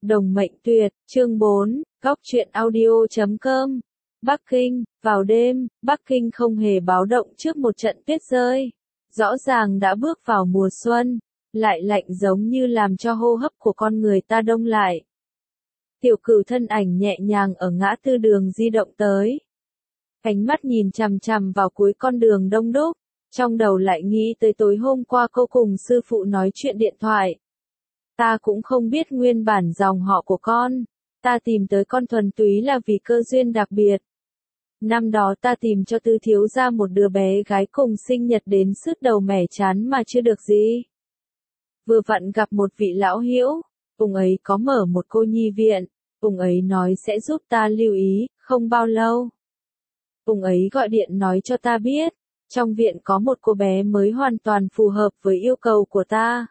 Đồng Mệnh Tuyệt, chương 4, góc truyện audio.com. Bắc Kinh, vào đêm, Bắc Kinh không hề báo động trước một trận tuyết rơi. Rõ ràng đã bước vào mùa xuân, lại lạnh giống như làm cho hô hấp của con người ta đông lại. Tiểu Cửu thân ảnh nhẹ nhàng ở ngã tư đường di động tới. Ánh mắt nhìn chằm chằm vào cuối con đường đông đúc, trong đầu lại nghĩ tới tối hôm qua cô cùng sư phụ nói chuyện điện thoại. Ta cũng không biết nguyên bản dòng họ của con, ta tìm tới con thuần túy là vì cơ duyên đặc biệt. Năm đó ta tìm cho Tư thiếu gia một đứa bé gái cùng sinh nhật đến sứt đầu mẻ chán mà chưa được gì. Vừa vặn gặp một vị lão hữu, ông ấy có mở một cô nhi viện, ông ấy nói sẽ giúp ta lưu ý, không bao lâu. Ông ấy gọi điện nói cho ta biết, trong viện có một cô bé mới hoàn toàn phù hợp với yêu cầu của ta.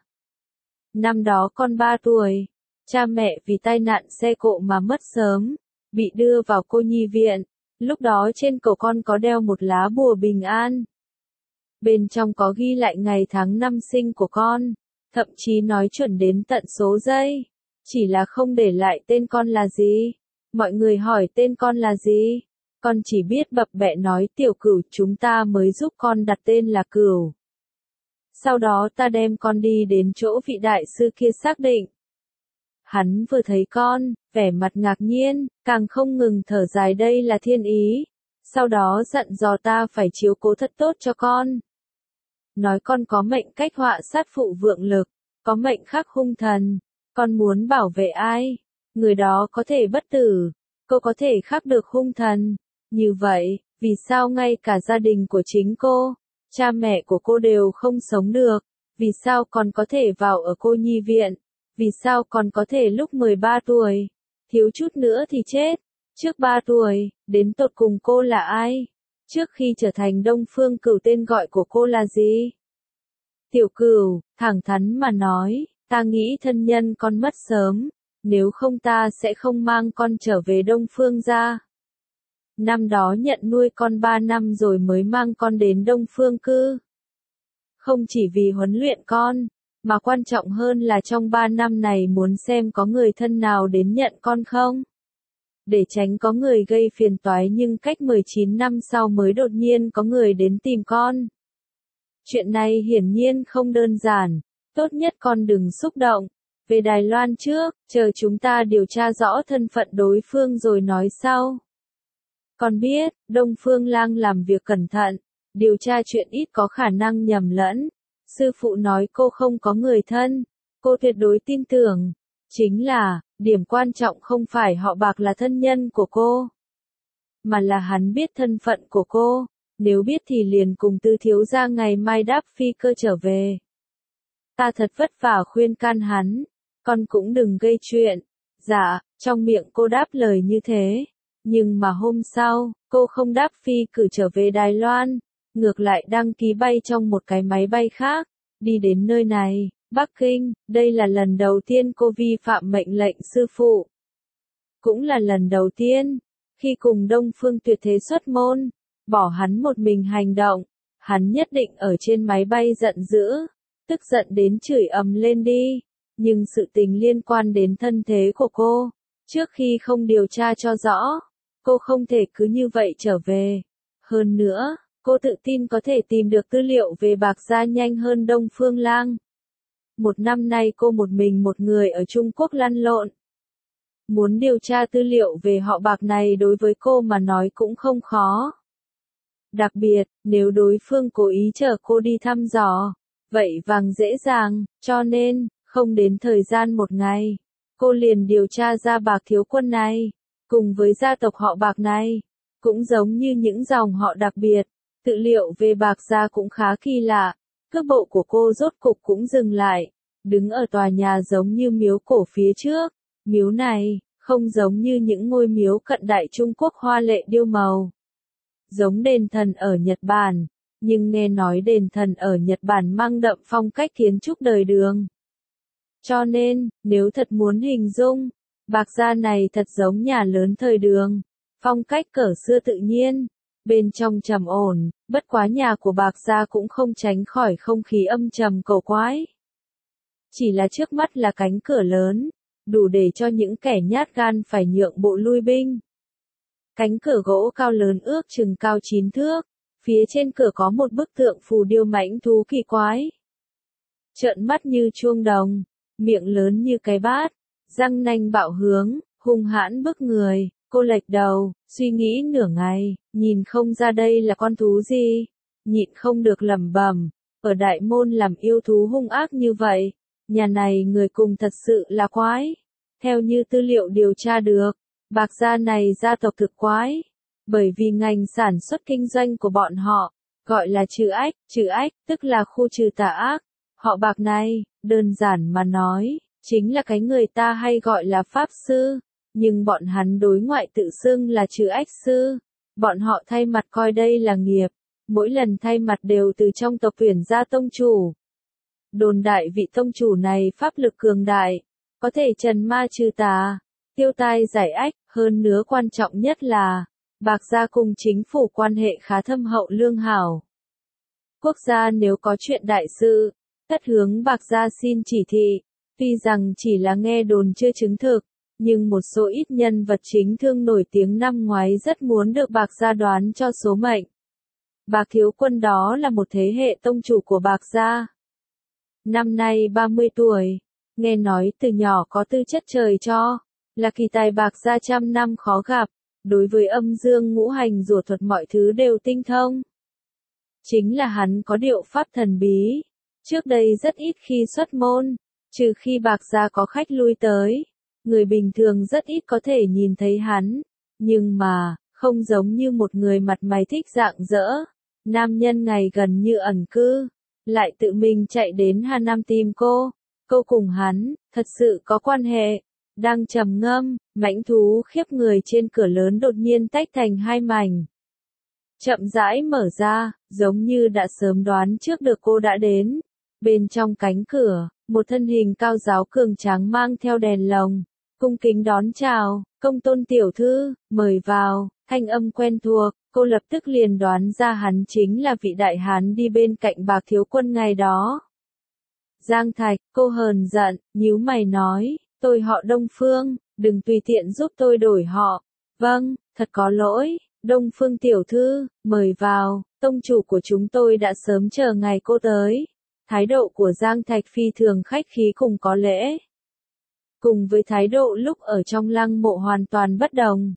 Năm đó con 3 tuổi, cha mẹ vì tai nạn xe cộ mà mất sớm, bị đưa vào cô nhi viện, lúc đó trên cổ con có đeo một lá bùa bình an. Bên trong có ghi lại ngày tháng năm sinh của con, thậm chí nói chuẩn đến tận số giây, chỉ là không để lại tên con là gì. Mọi người hỏi tên con là gì, con chỉ biết bập bẹ nói Tiểu Cửu, chúng ta mới giúp con đặt tên là Cửu. Sau đó ta đem con đi đến chỗ vị đại sư kia xác định. Hắn vừa thấy con, vẻ mặt ngạc nhiên, càng không ngừng thở dài đây là thiên ý. Sau đó dặn dò ta phải chiếu cố thật tốt cho con. Nói con có mệnh cách họa sát phụ vượng lực, có mệnh khắc hung thần. Con muốn bảo vệ ai, người đó có thể bất tử, cô có thể khắc được hung thần. Như vậy, vì sao ngay cả gia đình của chính cô, cha mẹ của cô đều không sống được? Vì sao còn có thể vào ở cô nhi viện? Vì sao còn có thể lúc 13 tuổi, thiếu chút nữa thì chết? Trước 3 tuổi, đến tột cùng cô là ai? Trước khi trở thành Đông Phương Cửu tên gọi của cô là gì? Tiểu Cửu, thẳng thắn mà nói, ta nghĩ thân nhân con mất sớm, nếu không ta sẽ không mang con trở về Đông Phương gia. Năm đó nhận nuôi con 3 năm rồi mới mang con đến Đông Phương cư. Không chỉ vì huấn luyện con, mà quan trọng hơn là trong 3 năm này muốn xem có người thân nào đến nhận con không. Để tránh có người gây phiền toái nhưng cách 19 năm sau mới đột nhiên có người đến tìm con. Chuyện này hiển nhiên không đơn giản, tốt nhất con đừng xúc động. Về Đài Loan trước, chờ chúng ta điều tra rõ thân phận đối phương rồi nói sau. Con biết, Đông Phương Lang làm việc cẩn thận, điều tra chuyện ít có khả năng nhầm lẫn. Sư phụ nói cô không có người thân, cô tuyệt đối tin tưởng. Chính là, điểm quan trọng không phải họ Bạc là thân nhân của cô, mà là hắn biết thân phận của cô. Nếu biết thì liền cùng Tư thiếu gia ngày mai đáp phi cơ trở về. Ta thật vất vả khuyên can hắn, con cũng đừng gây chuyện. Dạ, trong miệng cô đáp lời như thế. Nhưng mà hôm sau, cô không đáp phi cử trở về Đài Loan, ngược lại đăng ký bay trong một cái máy bay khác, đi đến nơi này, Bắc Kinh. Đây là lần đầu tiên cô vi phạm mệnh lệnh sư phụ. Cũng là lần đầu tiên, khi cùng Đông Phương Tuyệt thế xuất môn, bỏ hắn một mình hành động, hắn nhất định ở trên máy bay giận dữ, tức giận đến chửi ầm lên đi. Nhưng sự tình liên quan đến thân thế của cô, trước khi không điều tra cho rõ, cô không thể cứ như vậy trở về. Hơn nữa, cô tự tin có thể tìm được tư liệu về Bạc gia nhanh hơn Đông Phương Lang. Một năm nay cô một mình một người ở Trung Quốc lăn lộn. Muốn điều tra tư liệu về họ Bạc này đối với cô mà nói cũng không khó. Đặc biệt, nếu đối phương cố ý chở cô đi thăm dò, vậy vàng dễ dàng, cho nên, không đến thời gian một ngày, cô liền điều tra ra Bạc thiếu quân này, cùng với gia tộc họ Bạc này, cũng giống như những dòng họ đặc biệt, tư liệu về Bạc gia cũng khá kỳ lạ. Cước bộ của cô rốt cục cũng dừng lại, đứng ở tòa nhà giống như miếu cổ phía trước. Miếu này, không giống như những ngôi miếu cận đại Trung Quốc hoa lệ điêu màu, giống đền thần ở Nhật Bản, nhưng nghe nói đền thần ở Nhật Bản mang đậm phong cách kiến trúc đời Đường. Cho nên, nếu thật muốn hình dung, Bạc gia này thật giống nhà lớn thời Đường, phong cách cỡ xưa tự nhiên, bên trong trầm ổn, bất quá nhà của Bạc gia cũng không tránh khỏi không khí âm trầm cổ quái. Chỉ là trước mắt là cánh cửa lớn, đủ để cho những kẻ nhát gan phải nhượng bộ lui binh. Cánh cửa gỗ cao lớn ước chừng cao 9 thước, phía trên cửa có một bức tượng phù điêu mãnh thú kỳ quái. Trợn mắt như chuông đồng, miệng lớn như cái bát, răng nanh bạo hướng, hung hãn bức người. Cô lệch đầu, suy nghĩ nửa ngày, nhìn không ra đây là con thú gì, nhịn không được lẩm bẩm, ở Đại Môn làm yêu thú hung ác như vậy, nhà này người cùng thật sự là quái. Theo như tư liệu điều tra được, Bạc gia này gia tộc thực quái, bởi vì ngành sản xuất kinh doanh của bọn họ, gọi là trừ ách, tức là khu trừ tà ác. Họ Bạc này, đơn giản mà nói, chính là cái người ta hay gọi là pháp sư. Nhưng bọn hắn đối ngoại tự xưng là trừ ách sư. Bọn họ thay mặt coi đây là nghiệp. Mỗi lần thay mặt đều từ trong tộc tuyển ra tông chủ. Đồn đại vị tông chủ này pháp lực cường đại. Có thể trần ma trừ tà. Tiêu tai giải ách. Hơn nữa quan trọng nhất là. Bạc gia cùng chính phủ quan hệ khá thâm hậu lương hảo. Quốc gia nếu có chuyện đại sự. Tất hướng Bạc gia xin chỉ thị. Tuy rằng chỉ là nghe đồn chưa chứng thực. Nhưng một số ít nhân vật chính thương nổi tiếng năm ngoái rất muốn được Bạc gia đoán cho số mệnh. Bạc Thiếu Quân đó là một thế hệ tông chủ của Bạc gia. Năm nay 30 tuổi, nghe nói từ nhỏ có tư chất trời cho, là kỳ tài Bạc gia trăm năm khó gặp, đối với âm dương ngũ hành rùa thuật mọi thứ đều tinh thông. Chính là hắn có điệu pháp thần bí, trước đây rất ít khi xuất môn, trừ khi Bạc gia có khách lui tới. Người bình thường rất ít có thể nhìn thấy hắn, nhưng mà, không giống như một người mặt mày thích rạng rỡ, nam nhân ngày gần như ẩn cư, lại tự mình chạy đến Hà Nam tìm cô cùng hắn, thật sự có quan hệ. Đang trầm ngâm, mãnh thú khiếp người trên cửa lớn đột nhiên tách thành hai mảnh. Chậm rãi mở ra, giống như đã sớm đoán trước được cô đã đến. Bên trong cánh cửa, một thân hình cao giáo cường tráng mang theo đèn lồng. Cung kính đón chào, Công Tôn tiểu thư, mời vào, thanh âm quen thuộc, cô lập tức liền đoán ra hắn chính là vị đại hán đi bên cạnh Bạc Thiếu Quân ngày đó. Giang Thạch, cô hờn giận, nhíu mày nói, tôi họ Đông Phương, đừng tùy tiện giúp tôi đổi họ. Vâng, thật có lỗi, Đông Phương tiểu thư, mời vào, tông chủ của chúng tôi đã sớm chờ ngày cô tới. Thái độ của Giang Thạch phi thường khách khí cùng có lễ. Cùng với thái độ lúc ở trong lăng mộ hoàn toàn bất đồng.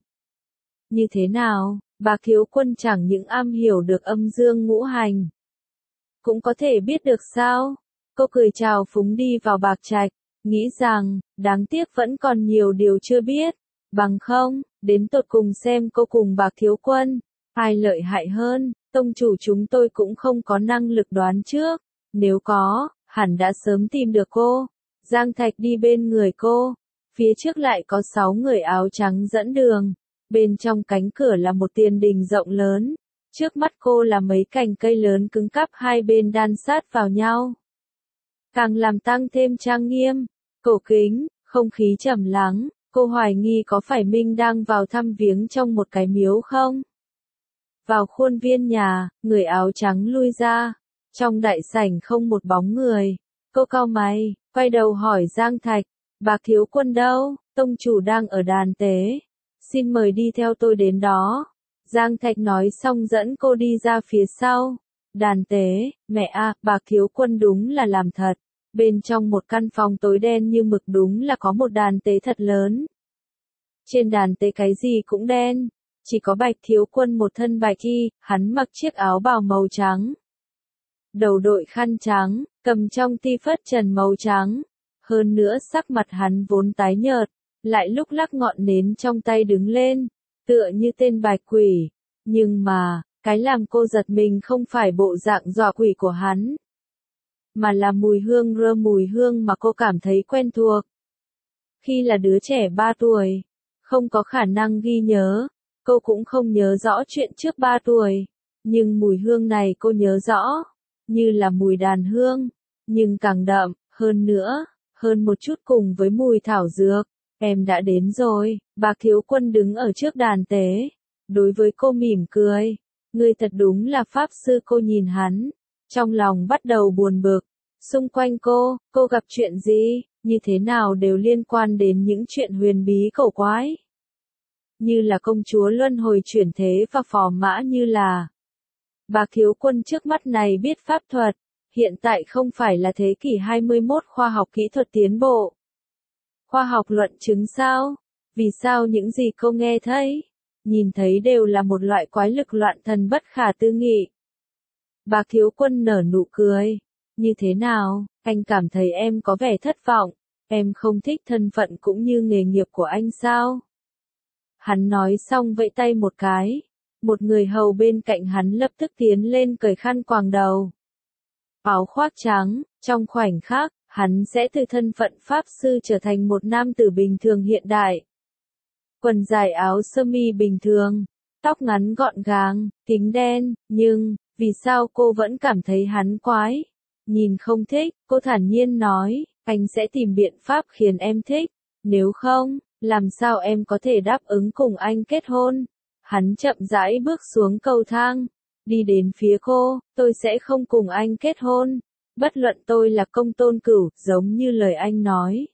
Như thế nào, Bạc Thiếu Quân chẳng những am hiểu được âm dương ngũ hành. Cũng có thể biết được sao? Cô cười chào phúng đi vào Bạc Trạch, nghĩ rằng, đáng tiếc vẫn còn nhiều điều chưa biết. Bằng không, đến tột cùng xem cô cùng Bạc Thiếu Quân, ai lợi hại hơn, tông chủ chúng tôi cũng không có năng lực đoán trước. Nếu có, hẳn đã sớm tìm được cô. Giang Thạch đi bên người cô, phía trước lại có 6 người áo trắng dẫn đường, bên trong cánh cửa là một tiền đình rộng lớn, trước mắt cô là mấy cành cây lớn cứng cáp hai bên đan sát vào nhau. Càng làm tăng thêm trang nghiêm, cổ kính, không khí trầm lắng, cô hoài nghi có phải Minh đang vào thăm viếng trong một cái miếu không? Vào khuôn viên nhà, người áo trắng lui ra, trong đại sảnh không một bóng người, cô cau mày. Quay đầu hỏi Giang Thạch, Bạc Thiếu Quân đâu, tông chủ đang ở đàn tế, xin mời đi theo tôi đến đó. Giang Thạch nói xong dẫn cô đi ra phía sau. Đàn tế, mẹ à, Bạc Thiếu Quân đúng là làm thật. Bên trong một căn phòng tối đen như mực đúng là có một đàn tế thật lớn. Trên đàn tế cái gì cũng đen, chỉ có Bạch Thiếu Quân một thân bạch y, hắn mặc chiếc áo bào màu trắng. Đầu đội khăn trắng, cầm trong ti phất trần màu trắng. Hơn nữa sắc mặt hắn vốn tái nhợt, lại lúc lắc ngọn nến trong tay đứng lên, tựa như tên bạch quỷ. Nhưng mà, cái làm cô giật mình không phải bộ dạng dọa quỷ của hắn, mà là mùi hương mà cô cảm thấy quen thuộc. Khi là đứa trẻ 3 tuổi, không có khả năng ghi nhớ, cô cũng không nhớ rõ chuyện trước 3 tuổi, nhưng mùi hương này cô nhớ rõ. Như là mùi đàn hương, nhưng càng đậm, hơn nữa, hơn một chút cùng với mùi thảo dược. Em đã đến rồi, Bạc Thiếu Quân đứng ở trước đàn tế, đối với cô mỉm cười. Ngươi thật đúng là pháp sư. Cô nhìn hắn, trong lòng bắt đầu buồn bực. Xung quanh cô gặp chuyện gì? như thế nào đều liên quan đến những chuyện huyền bí cổ quái. Như là công chúa luân hồi chuyển thế và phò mã như là. Bạc thiếu quân trước mắt này biết pháp thuật, hiện tại không phải là thế kỷ 21 khoa học kỹ thuật tiến bộ. Khoa học luận chứng sao? Vì sao những gì cô nghe thấy, nhìn thấy đều là một loại quái lực loạn thần bất khả tư nghị? Bạc thiếu quân nở nụ cười. Như thế nào, anh cảm thấy em có vẻ thất vọng, em không thích thân phận cũng như nghề nghiệp của anh sao? Hắn nói xong vẫy tay một cái. Một người hầu bên cạnh hắn lập tức tiến lên cởi khăn quàng đầu. Áo khoác trắng, trong khoảnh khắc, hắn sẽ từ thân phận pháp sư trở thành một nam tử bình thường hiện đại. Quần dài áo sơ mi bình thường, tóc ngắn gọn gàng, kính đen, nhưng, vì sao cô vẫn cảm thấy hắn quái? Nhìn không thích, cô thản nhiên nói, anh sẽ tìm biện pháp khiến em thích, nếu không, làm sao em có thể đáp ứng cùng anh kết hôn? Hắn chậm rãi bước xuống cầu thang, đi đến phía cô, tôi sẽ không cùng anh kết hôn, bất luận tôi là công tôn cửu, giống như lời anh nói.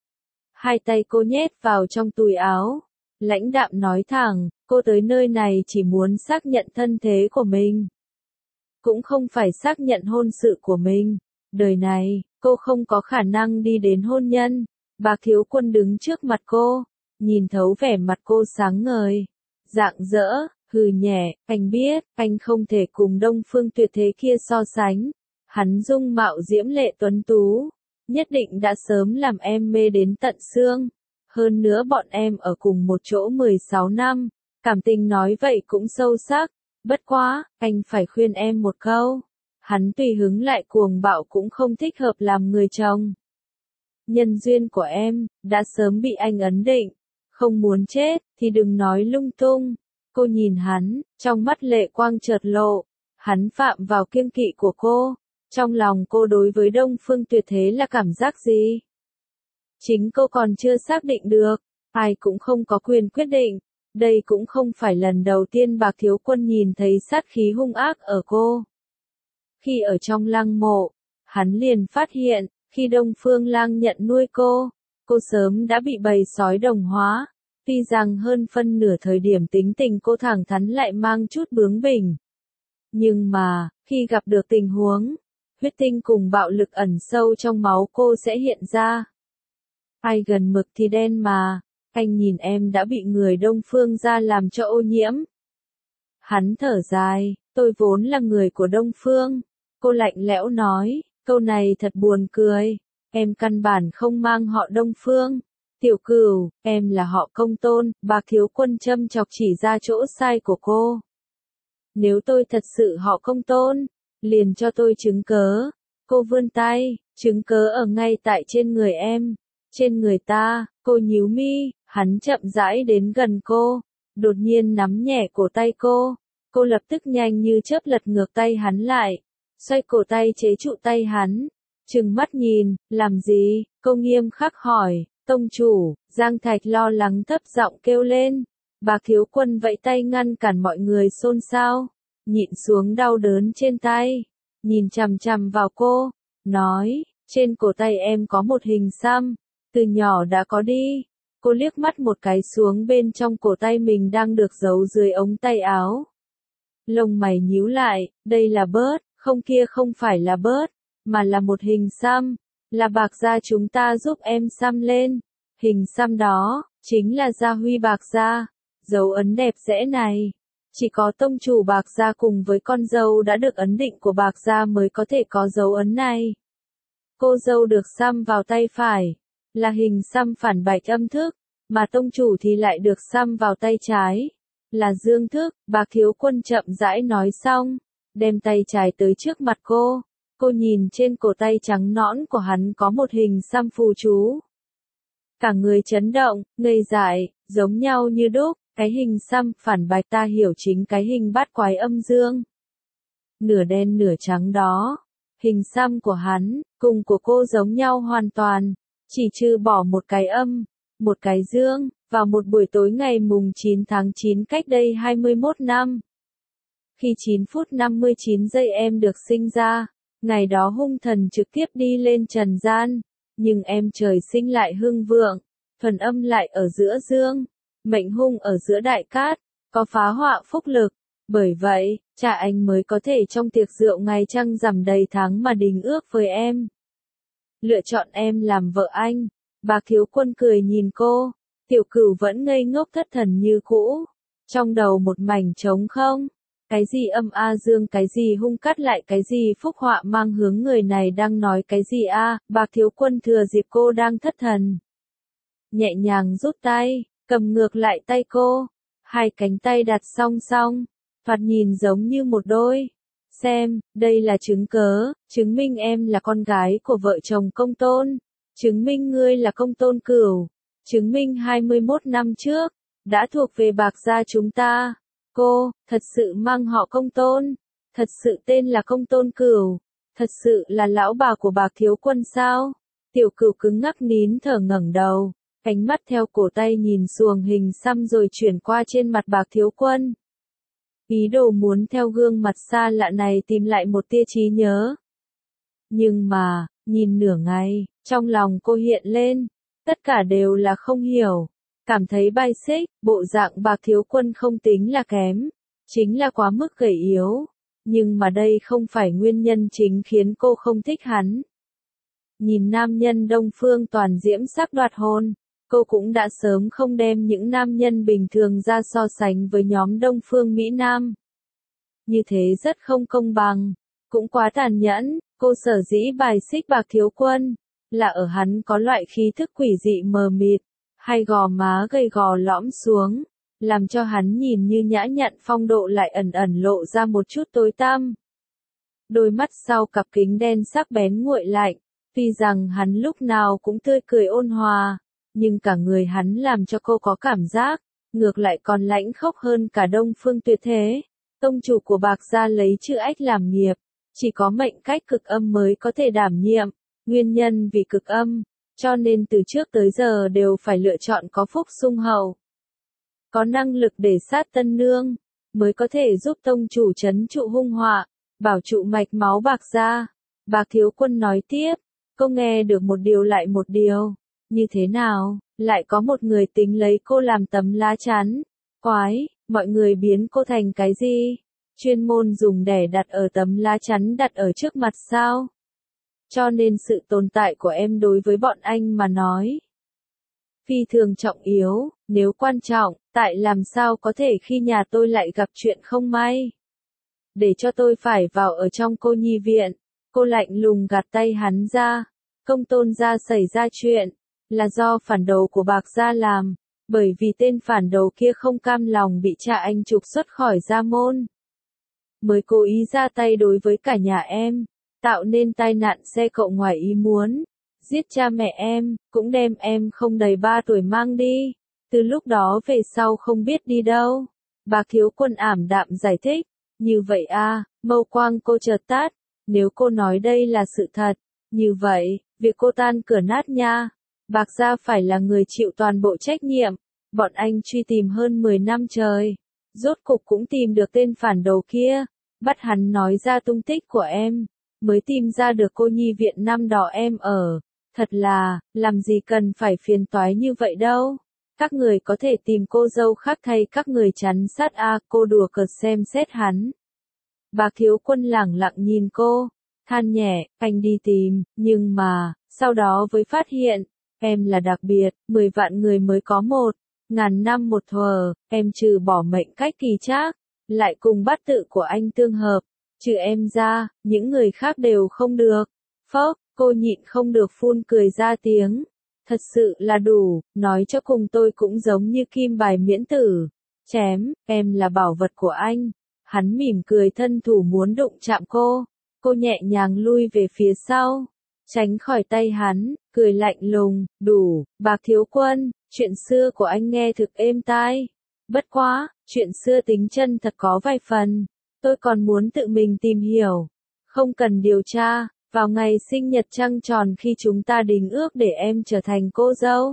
Hai tay cô nhét vào trong túi áo, lãnh đạm nói thẳng, cô tới nơi này chỉ muốn xác nhận thân thế của mình. Cũng không phải xác nhận hôn sự của mình. Đời này, cô không có khả năng đi đến hôn nhân. Bạc thiếu quân đứng trước mặt cô, nhìn thấu vẻ mặt cô sáng ngời, rạng rỡ, hừ nhẹ, anh biết, anh không thể cùng Đông Phương Tuyệt thế kia so sánh. Hắn dung mạo diễm lệ tuấn tú, nhất định đã sớm làm em mê đến tận xương. Hơn nữa bọn em ở cùng một chỗ 16 năm, cảm tình nói vậy cũng sâu sắc. Bất quá, anh phải khuyên em một câu. Hắn tùy hứng lại cuồng bạo cũng không thích hợp làm người chồng. Nhân duyên của em, đã sớm bị anh ấn định. Không muốn chết, thì đừng nói lung tung. Cô nhìn hắn, trong mắt lệ quang chợt lộ. Hắn phạm vào kiêng kỵ của cô. Trong lòng cô đối với Đông Phương Tuyệt thế là cảm giác gì? Chính cô còn chưa xác định được. Ai cũng không có quyền quyết định. Đây cũng không phải lần đầu tiên Bạc thiếu quân nhìn thấy sát khí hung ác ở cô. Khi ở trong lăng mộ, hắn liền phát hiện, khi Đông Phương Lang nhận nuôi cô sớm đã bị bầy sói đồng hóa. Tuy rằng hơn phân nửa thời điểm tính tình cô thẳng thắn lại mang chút bướng bỉnh. Nhưng mà, khi gặp được tình huống, huyết tinh cùng bạo lực ẩn sâu trong máu cô sẽ hiện ra. Ai gần mực thì đen mà, anh nhìn em đã bị người Đông Phương gia làm cho ô nhiễm. Hắn thở dài, tôi vốn là người của Đông Phương. Cô lạnh lẽo nói, câu này thật buồn cười, em căn bản không mang họ Đông Phương. Tiểu Cửu, em là họ Công Tôn. Bạc thiếu quân châm chọc chỉ ra chỗ sai của cô. Nếu tôi thật sự họ Công Tôn, liền cho tôi chứng cớ. Cô vươn tay, chứng cớ ở ngay tại trên người em. Trên người ta, cô nhíu mi, hắn chậm rãi đến gần cô, đột nhiên nắm nhẹ cổ tay cô. Cô lập tức nhanh như chớp lật ngược tay hắn lại, xoay cổ tay chế trụ tay hắn, trừng mắt nhìn, làm gì? Cô nghiêm khắc hỏi. Tông chủ, Giang Thạch lo lắng thấp giọng kêu lên. Bạc thiếu quân vẫy tay ngăn cản mọi người xôn xao, nhịn xuống đau đớn trên tay, nhìn chằm chằm vào cô, nói, trên cổ tay em có một hình xăm, từ nhỏ đã có đi. Cô liếc mắt một cái xuống bên trong cổ tay mình đang được giấu dưới ống tay áo. Lông mày nhíu lại, đây là bớt, không kia không phải là bớt, mà là một hình xăm. Là Bạc gia chúng ta giúp em xăm lên. Hình xăm đó, chính là gia huy Bạc gia. Dấu ấn đẹp đẽ này, chỉ có tông chủ Bạc gia cùng với con dâu đã được ấn định của Bạc gia mới có thể có dấu ấn này. Cô dâu được xăm vào tay phải, là hình xăm phản bạch âm thức, mà tông chủ thì lại được xăm vào tay trái, là dương thức. Bạc thiếu quân chậm rãi nói xong, đem tay trái tới trước mặt cô. Cô nhìn trên cổ tay trắng nõn của hắn có một hình xăm phù chú. Cả người chấn động, ngây dại, giống nhau như đúc, cái hình xăm phản bạch ta hiểu chính cái hình bát quái âm dương. Nửa đen nửa trắng đó, hình xăm của hắn, cùng của cô giống nhau hoàn toàn, chỉ trừ bỏ một cái âm, một cái dương, vào một buổi tối ngày mùng 9 tháng 9 cách đây 21 năm. Khi 9 phút 59 giây em được sinh ra. Ngày đó hung thần trực tiếp đi lên trần gian, Nhưng em trời sinh lại hưng vượng, thuần âm lại ở giữa dương, mệnh hung ở giữa đại cát, có phá họa phúc lực. Bởi vậy, cha anh mới có thể trong tiệc rượu ngày trăng rằm đầy tháng mà đình ước với em. Lựa chọn em làm vợ anh. Bạc Thiếu Quân cười nhìn cô, Tiểu Cửu vẫn ngây ngốc thất thần như cũ, trong đầu một mảnh trống không. Cái gì âm a dương, cái gì hung cắt, lại cái gì phúc họa mang hướng, người này đang nói cái gì a? Bạc Thiếu Quân thừa dịp cô đang thất thần, nhẹ nhàng rút tay, cầm ngược lại tay cô, hai cánh tay đặt song song, thoạt nhìn giống như một đôi. Xem, đây là chứng cớ, chứng minh em là con gái của vợ chồng Công Tôn, chứng minh ngươi là Công Tôn Cửu, chứng minh 21 năm trước, đã thuộc về Bạc gia chúng ta. Cô, thật sự mang họ Công Tôn, thật sự tên là Công Tôn Cửu, thật sự là lão bà của Bạc Thiếu Quân sao? Tiểu Cửu cứng ngắc nín thở ngẩng đầu, ánh mắt theo cổ tay nhìn xuồng hình xăm rồi chuyển qua trên mặt Bạc Thiếu Quân. Ý đồ muốn theo gương mặt xa lạ này tìm lại một tia trí nhớ. Nhưng mà, nhìn nửa ngày, trong lòng cô hiện lên, tất cả đều là không hiểu, cảm thấy bai xích, bộ dạng Bạc Thiếu Quân không tính là kém, chính là quá mức gầy yếu, nhưng mà đây không phải nguyên nhân chính khiến cô không thích hắn. Nhìn nam nhân Đông Phương Toàn diễm sắc đoạt hồn, cô cũng đã sớm không đem những nam nhân bình thường ra so sánh với nhóm Đông Phương Mỹ Nam. Như thế rất không công bằng, cũng quá tàn nhẫn. Cô sở dĩ bài xích Bạc Thiếu Quân, là ở hắn có loại khí thức quỷ dị mờ mịt, hai gò má gầy gò lõm xuống, làm cho hắn nhìn như nhã nhặn phong độ lại ẩn ẩn lộ ra một chút tối tăm. Đôi mắt sau cặp kính đen sắc bén nguội lạnh, tuy rằng hắn lúc nào cũng tươi cười ôn hòa, nhưng cả người hắn làm cho cô có cảm giác, ngược lại còn lãnh khốc hơn cả Đông Phương Tuyệt thế. Tông chủ của Bạc gia lấy chữ Ách làm nghiệp, chỉ có mệnh cách cực âm mới có thể đảm nhiệm, nguyên nhân vì cực âm, cho nên từ trước tới giờ đều phải lựa chọn có phúc sung hậu, có năng lực để sát tân nương, mới có thể giúp tông chủ trấn trụ hung họa, bảo trụ mạch máu Bạc gia. Bạc Thiếu Quân nói tiếp, cô nghe được một điều lại một điều, như thế nào, lại có một người tính lấy cô làm tấm lá chắn, quái, mọi người biến cô thành cái gì? Chuyên môn dùng để đặt ở tấm lá chắn đặt ở trước mặt sao? Cho nên sự tồn tại của em đối với bọn anh mà nói phi thường trọng yếu, nếu quan trọng, tại làm sao có thể khi nhà tôi lại gặp chuyện không may? Để cho tôi phải vào ở trong cô nhi viện. Cô lạnh lùng gạt tay hắn ra. Công Tôn gia xảy ra chuyện, là do phản đồ của Bạc gia làm, bởi vì tên phản đồ kia không cam lòng bị cha anh trục xuất khỏi gia môn, mới cố ý ra tay đối với cả nhà em, tạo nên tai nạn xe cộ ngoài ý muốn, giết cha mẹ em, cũng đem em không đầy 3 tuổi mang đi, từ lúc đó về sau không biết đi đâu. Bạc Thiếu Quân ảm đạm giải thích, như vậy a, mâu quang cô chợt tắt, nếu cô nói đây là sự thật, như vậy, việc cô tan cửa nát nha, Bạc gia phải là người chịu toàn bộ trách nhiệm, bọn anh truy tìm hơn 10 năm trời, rốt cục cũng tìm được tên phản đồ kia, bắt hắn nói ra tung tích của em, mới tìm ra được cô nhi viện năm đó em ở, thật là, làm gì cần phải phiền toái như vậy đâu, các người có thể tìm cô dâu khác thay các người chắn sát a. Cô đùa cợt xem xét hắn. Bạc Thiếu Quân lẳng lặng nhìn cô, than nhẹ, anh đi tìm, nhưng mà, sau đó mới phát hiện, em là đặc biệt, 10 vạn người mới có một, ngàn năm một thuở, em trừ bỏ mệnh cách kỳ trác, lại cùng bát tự của anh tương hợp, trừ em ra, những người khác đều không được. Phốc, cô nhịn không được phun cười ra tiếng. Thật sự là đủ, nói cho cùng tôi cũng giống như kim bài miễn tử. Chém, em là bảo vật của anh. Hắn mỉm cười thân thủ muốn đụng chạm cô. Cô nhẹ nhàng lui về phía sau, tránh khỏi tay hắn, cười lạnh lùng, đủ, Bạc Thiếu Quân, chuyện xưa của anh nghe thực êm tai. Bất quá, chuyện xưa tính chân thật có vài phần, tôi còn muốn tự mình tìm hiểu. Không cần điều tra, vào ngày sinh nhật trăng tròn khi chúng ta đính ước để em trở thành cô dâu,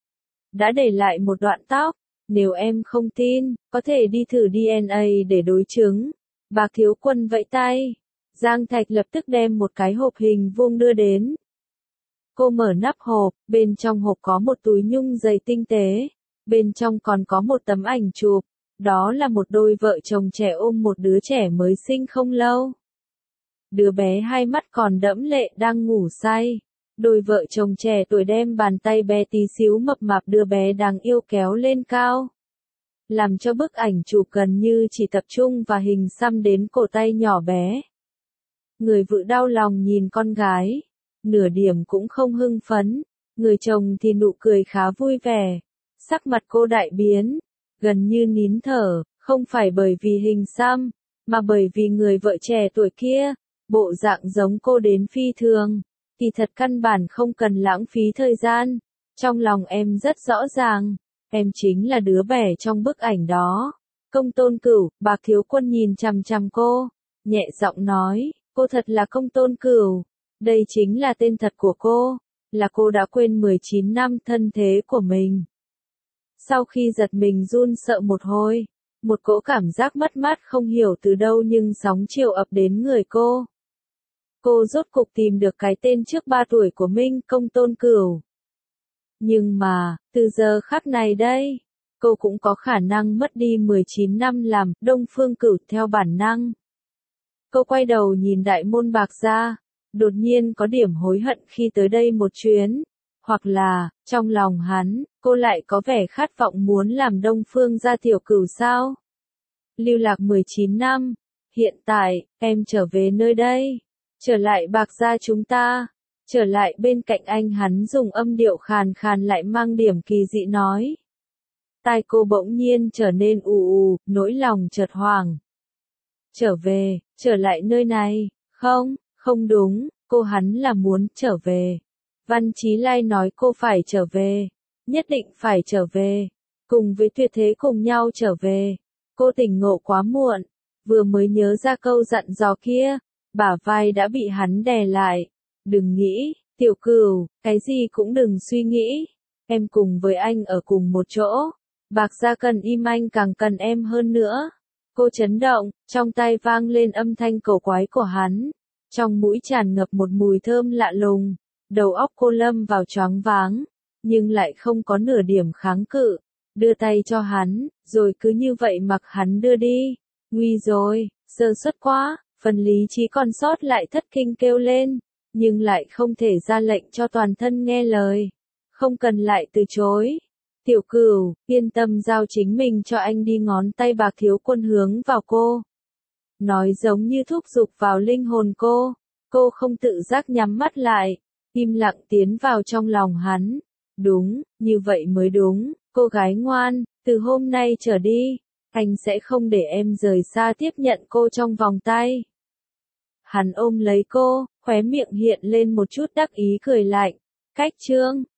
đã để lại một đoạn tóc, nếu em không tin, có thể đi thử DNA để đối chứng. Bạc Thiếu Quân vẫy tay, Giang Thạch lập tức đem một cái hộp hình vuông đưa đến. Cô mở nắp hộp, bên trong hộp có một túi nhung dày tinh tế, bên trong còn có một tấm ảnh chụp, đó là một đôi vợ chồng trẻ ôm một đứa trẻ mới sinh không lâu. Đứa bé hai mắt còn đẫm lệ đang ngủ say. Đôi vợ chồng trẻ tuổi đem bàn tay bé tí xíu mập mạp đứa bé đáng yêu kéo lên cao, làm cho bức ảnh chụp gần như chỉ tập trung vào hình xăm đến cổ tay nhỏ bé. Người vợ đau lòng nhìn con gái, nửa điểm cũng không hưng phấn, người chồng thì nụ cười khá vui vẻ. Sắc mặt cô đại biến, gần như nín thở, không phải bởi vì hình xăm, mà bởi vì người vợ trẻ tuổi kia, bộ dạng giống cô đến phi thường, thì thật căn bản không cần lãng phí thời gian. Trong lòng em rất rõ ràng, em chính là đứa bé trong bức ảnh đó. Công Tôn Cửu, Bạc Thiếu Quân nhìn chằm chằm cô, nhẹ giọng nói, cô thật là Công Tôn Cửu, đây chính là tên thật của cô, là cô đã quên 19 năm thân thế của mình. Sau khi giật mình run sợ một hồi, một cỗ cảm giác mất mát không hiểu từ đâu nhưng sóng chiều ập đến người cô. Cô rốt cục tìm được cái tên trước 3 tuổi của mình, Công Tôn Cửu. Nhưng mà, từ giờ khắc này đây, cô cũng có khả năng mất đi 19 năm làm Đông Phương Cửu theo bản năng. Cô quay đầu nhìn đại môn Bạc gia, đột nhiên có điểm hối hận khi tới đây một chuyến. Hoặc là, trong lòng hắn, cô lại có vẻ khát vọng muốn làm Đông Phương gia tiểu cửu sao? Lưu lạc 19 năm, hiện tại, em trở về nơi đây, trở lại Bạc gia chúng ta, trở lại bên cạnh anh. Hắn dùng âm điệu khàn khàn lại mang điểm kỳ dị nói. Tai cô bỗng nhiên trở nên ù ù, nỗi lòng chợt hoảng. Trở về, trở lại nơi này, không, không đúng, cô hắn là muốn trở về. Văn Chí Lai nói cô phải trở về, nhất định phải trở về, cùng với Tuyệt Thế cùng nhau trở về. Cô tỉnh ngộ quá muộn, vừa mới nhớ ra câu dặn dò kia, bả vai đã bị hắn đè lại. Đừng nghĩ, tiểu cửu, cái gì cũng đừng suy nghĩ, em cùng với anh ở cùng một chỗ, Bạc gia cần im anh càng cần em hơn nữa. Cô chấn động, trong tai vang lên âm thanh cổ quái của hắn, trong mũi tràn ngập một mùi thơm lạ lùng. Đầu óc cô lâm vào choáng váng, nhưng lại không có nửa điểm kháng cự, đưa tay cho hắn, rồi cứ như vậy mặc hắn đưa đi. Nguy rồi, sơ suất quá, phần lý trí còn sót lại thất kinh kêu lên, nhưng lại không thể ra lệnh cho toàn thân nghe lời. Không cần lại từ chối. Tiểu Cửu, yên tâm giao chính mình cho anh đi. Ngón tay Bạc Thiếu Quân hướng vào cô, nói giống như thúc giục vào linh hồn cô. Cô không tự giác nhắm mắt lại, im lặng tiến vào trong lòng hắn. Đúng, như vậy mới đúng, cô gái ngoan, từ hôm nay trở đi, anh sẽ không để em rời xa, tiếp nhận cô trong vòng tay. Hắn ôm lấy cô, khóe miệng hiện lên một chút đắc ý cười lạnh. Cách chương